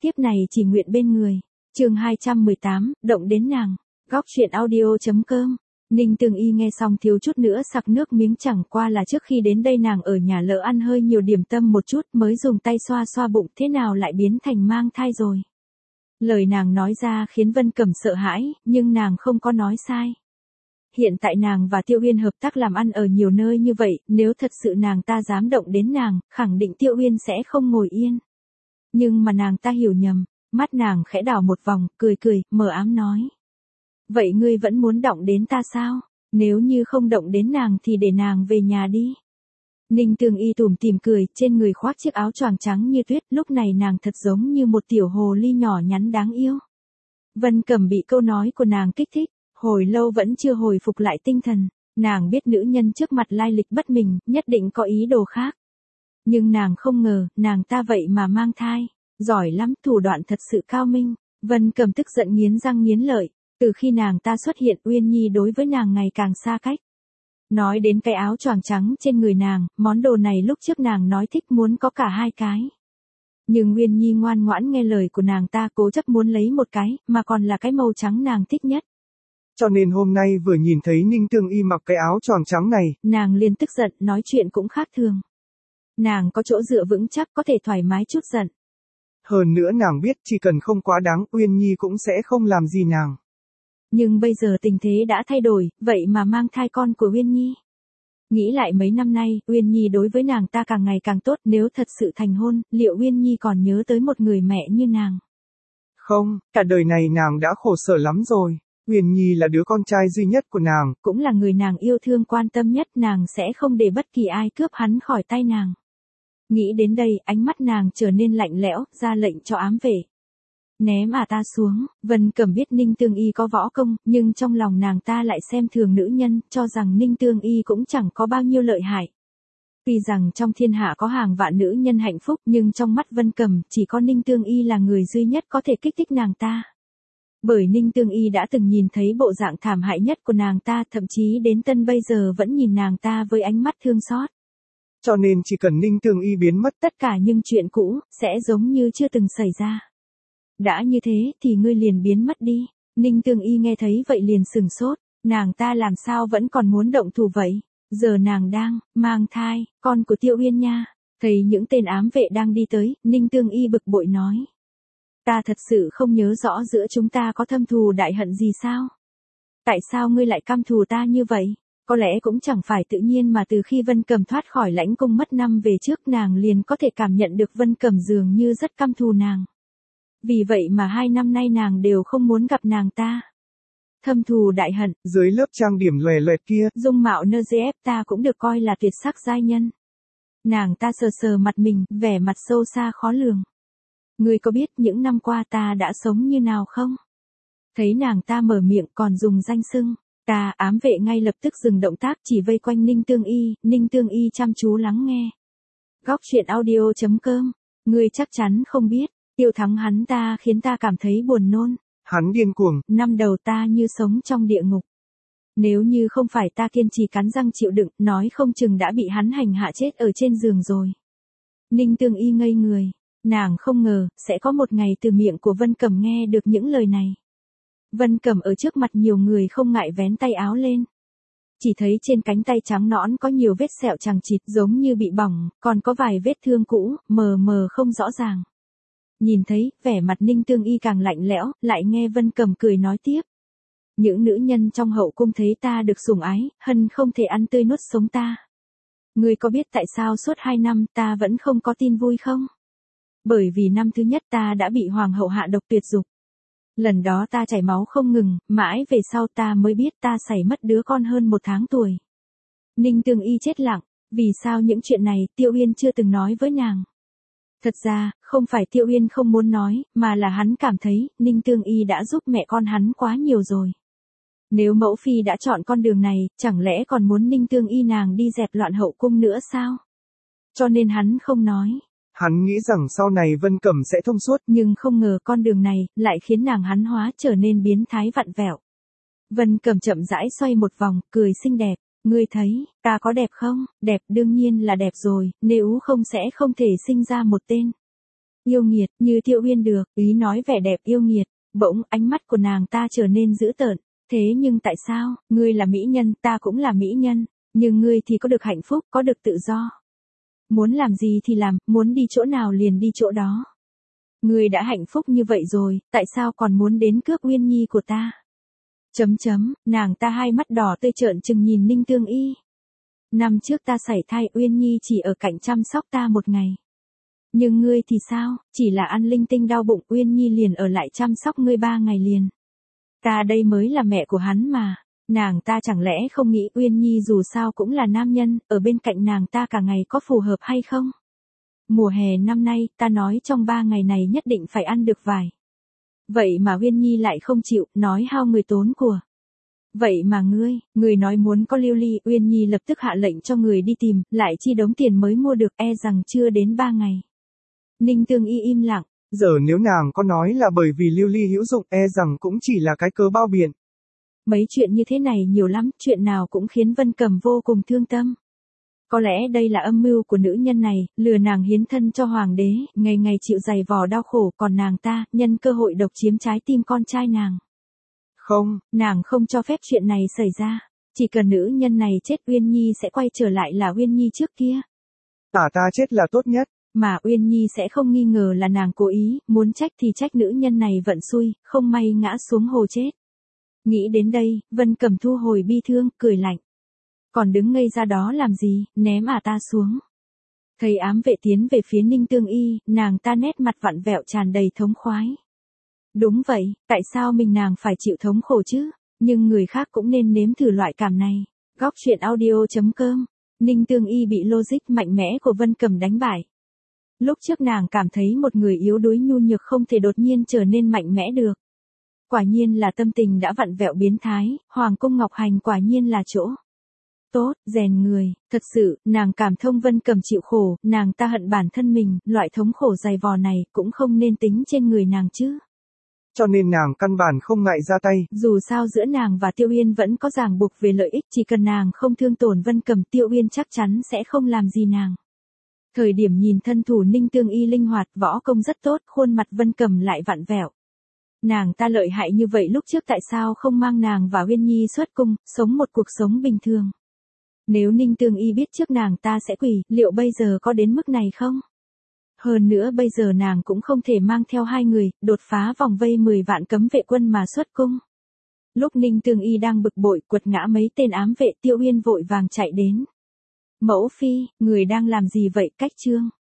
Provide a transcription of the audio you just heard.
tiếp này chỉ nguyện bên người. Chương 218, động đến nàng. Góc truyện audio.com. Ninh Tương Y nghe xong thiếu chút nữa sặc nước miếng, chẳng qua là trước khi đến đây nàng ở nhà lỡ ăn hơi nhiều điểm tâm một chút mới dùng tay xoa xoa bụng, thế nào lại biến thành mang thai rồi. Lời nàng nói ra khiến Vân Cẩm sợ hãi, nhưng nàng không có nói sai. Hiện tại nàng và Tiêu Uyên hợp tác làm ăn ở nhiều nơi như vậy, nếu thật sự nàng ta dám động đến nàng, khẳng định Tiêu Uyên sẽ không ngồi yên. Nhưng mà nàng ta hiểu nhầm, mắt nàng khẽ đảo một vòng, cười cười, mờ ám nói. Vậy ngươi vẫn muốn động đến ta sao? Nếu như không động đến nàng thì để nàng về nhà đi. Ninh Tương Y tủm tỉm cười, trên người khoác chiếc áo choàng trắng như tuyết, lúc này nàng thật giống như một tiểu hồ ly nhỏ nhắn đáng yêu. Vân Cẩm bị câu nói của nàng kích thích, hồi lâu vẫn chưa hồi phục lại tinh thần, nàng biết nữ nhân trước mặt lai lịch bất minh, nhất định có ý đồ khác. Nhưng nàng không ngờ, nàng ta vậy mà mang thai, giỏi lắm, thủ đoạn thật sự cao minh. Vân Cẩm tức giận nghiến răng nghiến lợi, từ khi nàng ta xuất hiện Uyên Nhi đối với nàng ngày càng xa cách. Nói đến cái áo choàng trắng trên người nàng, món đồ này lúc trước nàng nói thích muốn có cả hai cái. Nhưng Uyên Nhi ngoan ngoãn nghe lời của nàng ta, cố chấp muốn lấy một cái, mà còn là cái màu trắng nàng thích nhất. Cho nên hôm nay vừa nhìn thấy Ninh Tương Y mặc cái áo choàng trắng này, nàng liền tức giận, nói chuyện cũng khác thường. Nàng có chỗ dựa vững chắc, có thể thoải mái chút giận. Hơn nữa nàng biết chỉ cần không quá đáng, Uyên Nhi cũng sẽ không làm gì nàng. Nhưng bây giờ tình thế đã thay đổi, vậy mà mang thai con của Uyên Nhi. Nghĩ lại mấy năm nay, Uyên Nhi đối với nàng ta càng ngày càng tốt, nếu thật sự thành hôn, liệu Uyên Nhi còn nhớ tới một người mẹ như nàng? Không, cả đời này nàng đã khổ sở lắm rồi. Uyên Nhi là đứa con trai duy nhất của nàng, cũng là người nàng yêu thương quan tâm nhất, nàng sẽ không để bất kỳ ai cướp hắn khỏi tay nàng. Nghĩ đến đây, ánh mắt nàng trở nên lạnh lẽo, ra lệnh cho ám vệ. Ném ta xuống. Vân Cẩm biết Ninh Tương Y có võ công, nhưng trong lòng nàng ta lại xem thường nữ nhân, cho rằng Ninh Tương Y cũng chẳng có bao nhiêu lợi hại. Tuy rằng trong thiên hạ có hàng vạn nữ nhân hạnh phúc, nhưng trong mắt Vân Cẩm, chỉ có Ninh Tương Y là người duy nhất có thể kích thích nàng ta. Bởi Ninh Tương Y đã từng nhìn thấy bộ dạng thảm hại nhất của nàng ta, thậm chí đến tân bây giờ vẫn nhìn nàng ta với ánh mắt thương xót. Cho nên chỉ cần Ninh Tương Y biến mất, tất cả những chuyện cũ sẽ giống như chưa từng xảy ra. Đã như thế thì ngươi liền biến mất đi. Ninh Tương Y nghe thấy vậy liền sừng sốt, nàng ta làm sao vẫn còn muốn động thủ vậy? Giờ nàng đang mang thai, con của Tiêu Uyên nha. Thấy những tên ám vệ đang đi tới, Ninh Tương Y bực bội nói. Ta thật sự không nhớ rõ giữa chúng ta có thâm thù đại hận gì sao? Tại sao ngươi lại căm thù ta như vậy? Có lẽ cũng chẳng phải tự nhiên mà từ khi Vân Cẩm thoát khỏi lãnh cung mất năm về trước, nàng liền có thể cảm nhận được Vân Cẩm dường như rất căm thù nàng. Vì vậy mà 2 năm nay nàng đều không muốn gặp nàng ta. Thâm thù đại hận, dưới lớp trang điểm lòe loẹt kia, dung mạo NGF ta cũng được coi là tuyệt sắc giai nhân. Nàng ta sờ sờ mặt mình, vẻ mặt sâu xa khó lường. Ngươi có biết những năm qua ta đã sống như nào không? Thấy nàng ta mở miệng còn dùng danh xưng, ta, ám vệ ngay lập tức dừng động tác, chỉ vây quanh Ninh Tương Y chăm chú lắng nghe. Góc truyện audio.com, ngươi chắc chắn không biết, Tiêu Thắng hắn ta khiến ta cảm thấy buồn nôn. Hắn điên cuồng, năm đầu ta như sống trong địa ngục. Nếu như không phải ta kiên trì cắn răng chịu đựng, nói không chừng đã bị hắn hành hạ chết ở trên giường rồi. Ninh Tương Y ngây người. Nàng không ngờ, sẽ có một ngày từ miệng của Vân Cẩm nghe được những lời này. Vân Cẩm ở trước mặt nhiều người không ngại vén tay áo lên. Chỉ thấy trên cánh tay trắng nõn có nhiều vết sẹo chằng chịt giống như bị bỏng, còn có vài vết thương cũ, mờ mờ không rõ ràng. Nhìn thấy, vẻ mặt Ninh Tương Y càng lạnh lẽo, lại nghe Vân Cẩm cười nói tiếp. Những nữ nhân trong hậu cung thấy ta được sủng ái, hân không thể ăn tươi nuốt sống ta. Ngươi có biết tại sao suốt 2 năm ta vẫn không có tin vui không? Bởi vì năm thứ nhất ta đã bị hoàng hậu hạ độc tuyệt dục. Lần đó ta chảy máu không ngừng, mãi về sau ta mới biết ta xảy mất đứa con hơn 1 tháng tuổi. Ninh Tương Y chết lặng, vì sao những chuyện này Tiêu Uyên chưa từng nói với nàng? Thật ra, không phải Tiêu Uyên không muốn nói, mà là hắn cảm thấy Ninh Tương Y đã giúp mẹ con hắn quá nhiều rồi. Nếu mẫu phi đã chọn con đường này, chẳng lẽ còn muốn Ninh Tương Y nàng đi dẹp loạn hậu cung nữa sao? Cho nên hắn không nói. Hắn nghĩ rằng sau này Vân Cẩm sẽ thông suốt, nhưng không ngờ con đường này lại khiến nàng hắn hóa trở nên biến thái vặn vẹo. Vân Cẩm chậm rãi xoay một vòng, cười xinh đẹp. Ngươi thấy, ta có đẹp không? Đẹp đương nhiên là đẹp rồi, nếu không sẽ không thể sinh ra một tên. Yêu nghiệt, như Tiêu Uyên được, ý nói vẻ đẹp yêu nghiệt, bỗng ánh mắt của nàng ta trở nên dữ tợn. Thế nhưng tại sao, ngươi là mỹ nhân, ta cũng là mỹ nhân, nhưng ngươi thì có được hạnh phúc, có được tự do. Muốn làm gì thì làm, muốn đi chỗ nào liền đi chỗ đó. Ngươi đã hạnh phúc như vậy rồi, tại sao còn muốn đến cướp Uyên Nhi của ta? Nàng ta hai mắt đỏ tươi trợn trừng nhìn Ninh Tương Y. Năm trước ta sảy thai, Uyên Nhi chỉ ở cạnh chăm sóc ta một ngày. Nhưng ngươi thì sao, chỉ là ăn linh tinh đau bụng, Uyên Nhi liền ở lại chăm sóc ngươi 3 ngày liền. Ta đây mới là mẹ của hắn mà. Nàng ta chẳng lẽ không nghĩ Uyên Nhi dù sao cũng là nam nhân, ở bên cạnh nàng ta cả ngày có phù hợp hay không? Mùa hè năm nay, ta nói trong 3 ngày này nhất định phải ăn được vải. Vậy mà Uyên Nhi lại không chịu, nói hao người tốn của. Vậy mà ngươi nói muốn có lưu ly, Uyên Nhi lập tức hạ lệnh cho người đi tìm, lại chi đống tiền mới mua được, e rằng chưa đến 3 ngày. Ninh Tương Y im lặng. Giờ nếu nàng có nói là bởi vì lưu ly hữu dụng, e rằng cũng chỉ là cái cớ bao biện. Mấy chuyện như thế này nhiều lắm, chuyện nào cũng khiến Vân Cầm vô cùng thương tâm. Có lẽ đây là âm mưu của nữ nhân này, lừa nàng hiến thân cho hoàng đế, ngày ngày chịu dày vò đau khổ, còn nàng ta, nhân cơ hội độc chiếm trái tim con trai nàng. Không, nàng không cho phép chuyện này xảy ra. Chỉ cần nữ nhân này chết, Uyên Nhi sẽ quay trở lại là Uyên Nhi trước kia. Ta chết là tốt nhất. Mà Uyên Nhi sẽ không nghi ngờ là nàng cố ý, muốn trách thì trách nữ nhân này vận xui, không may ngã xuống hồ chết. Nghĩ đến đây, Vân Cầm thu hồi bi thương, cười lạnh. Còn đứng ngây ra đó làm gì, ném ta xuống. Thấy ám vệ tiến về phía Ninh Tương Y, nàng ta nét mặt vặn vẹo tràn đầy thống khoái. Đúng vậy, tại sao mình nàng phải chịu thống khổ chứ, nhưng người khác cũng nên nếm thử loại cảm này. Góc truyện audio.com. Ninh Tương Y bị logic mạnh mẽ của Vân Cầm đánh bại. Lúc trước nàng cảm thấy một người yếu đuối nhu nhược không thể đột nhiên trở nên mạnh mẽ được. Quả nhiên là tâm tình đã vặn vẹo biến thái, Hoàng cung Ngọc Hành quả nhiên là chỗ tốt, rèn người. Thật sự, nàng cảm thông Vân Cầm chịu khổ, nàng ta hận bản thân mình, loại thống khổ dày vò này cũng không nên tính trên người nàng chứ. Cho nên nàng căn bản không ngại ra tay. Dù sao giữa nàng và Tiêu Uyên vẫn có ràng buộc về lợi ích, chỉ cần nàng không thương tổn Vân Cầm, Tiêu Uyên chắc chắn sẽ không làm gì nàng. Thời điểm nhìn thân thủ Ninh Tương Y linh hoạt, võ công rất tốt, khuôn mặt Vân Cầm lại vặn vẹo. Nàng ta lợi hại như vậy lúc trước tại sao không mang nàng và Uyên Nhi xuất cung, sống một cuộc sống bình thường. Nếu Ninh Tương Y biết trước nàng ta sẽ quỳ, liệu bây giờ có đến mức này không? Hơn nữa bây giờ nàng cũng không thể mang theo 2 người, đột phá vòng vây 10 vạn cấm vệ quân mà xuất cung. Lúc Ninh Tương Y đang bực bội quật ngã mấy tên ám vệ, Tiêu Uyên vội vàng chạy đến. Mẫu phi, người đang làm gì vậy, cách trương?